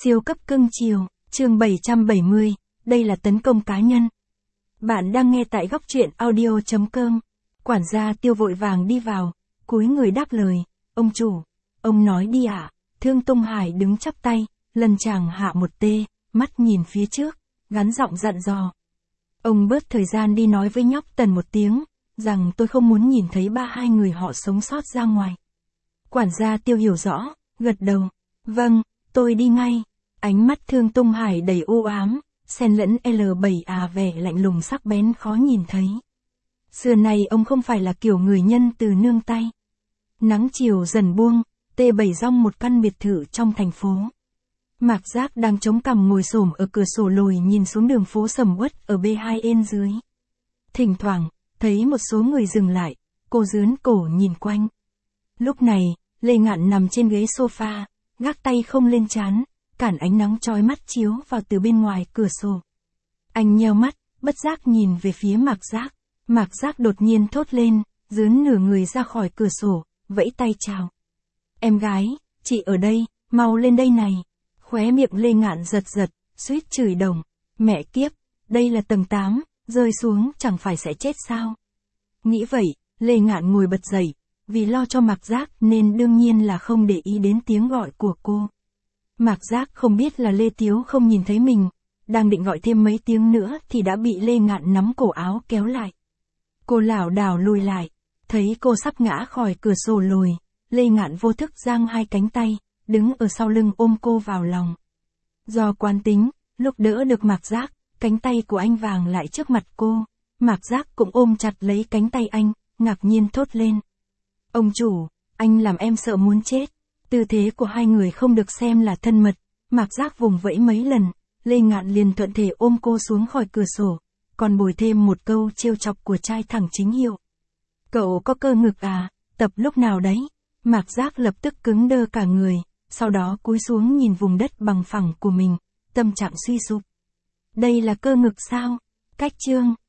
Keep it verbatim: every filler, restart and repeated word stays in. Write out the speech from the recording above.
Siêu cấp cưng chiều, chương bảy trăm bảy mươi, đây là tấn công cá nhân. Bạn đang nghe tại góc truyện audio chấm com. Quản gia Tiêu vội vàng đi vào, cúi người đáp lời, ông chủ, ông nói đi ạ. À? Thương Tung Hải đứng chắp tay, lần chàng hạ một tê, mắt nhìn phía trước, gắn giọng dặn dò. Ông bớt thời gian đi nói với nhóc Tần một tiếng, rằng tôi không muốn nhìn thấy ba hai người họ sống sót ra ngoài. Quản gia Tiêu hiểu rõ, gật đầu, vâng, tôi đi ngay. Ánh mắt Thương Tung Hải đầy u ám, xen lẫn L bảy A vẻ lạnh lùng sắc bén khó nhìn thấy. Xưa nay ông không phải là kiểu người nhân từ nương tay. Nắng chiều dần buông, T bảy rong một căn biệt thự trong thành phố. Mạc Giác đang chống cằm ngồi xổm ở cửa sổ lồi nhìn xuống đường phố sầm uất ở B hai ên dưới. Thỉnh thoảng, thấy một số người dừng lại, cô dướn cổ nhìn quanh. Lúc này, Lê Ngạn nằm trên ghế sofa, gác tay không lên trán, cản ánh nắng chói mắt chiếu vào từ bên ngoài cửa sổ. Anh nheo mắt, bất giác nhìn về phía Mạc Giác. Mạc Giác đột nhiên thốt lên, dướn nửa người ra khỏi cửa sổ, vẫy tay chào. Em gái, chị ở đây, mau lên đây này. Khóe miệng Lê Ngạn giật giật, suýt chửi đồng. Mẹ kiếp, đây là tầng tám, rơi xuống chẳng phải sẽ chết sao. Nghĩ vậy, Lê Ngạn ngồi bật dậy, vì lo cho Mạc Giác nên đương nhiên là không để ý đến tiếng gọi của cô. Mạc Giác không biết là Lê Tiếu không nhìn thấy mình, đang định gọi thêm mấy tiếng nữa thì đã bị Lê Ngạn nắm cổ áo kéo lại. Cô lảo đảo lùi lại, thấy cô sắp ngã khỏi cửa sổ lồi, Lê Ngạn vô thức giang hai cánh tay, đứng ở sau lưng ôm cô vào lòng. Do quán tính, lúc đỡ được Mạc Giác, cánh tay của anh vàng lại trước mặt cô, Mạc Giác cũng ôm chặt lấy cánh tay anh, ngạc nhiên thốt lên. Ông chủ, anh làm em sợ muốn chết. Tư thế của hai người không được xem là thân mật, Mạc Giác vùng vẫy mấy lần, Lê Ngạn liền thuận thể ôm cô xuống khỏi cửa sổ, còn bồi thêm một câu trêu chọc của trai thẳng chính hiệu. Cậu có cơ ngực à, tập lúc nào đấy? Mạc Giác lập tức cứng đơ cả người, sau đó cúi xuống nhìn vùng đất bằng phẳng của mình, tâm trạng suy sụp. Đây là cơ ngực sao? Cách chương.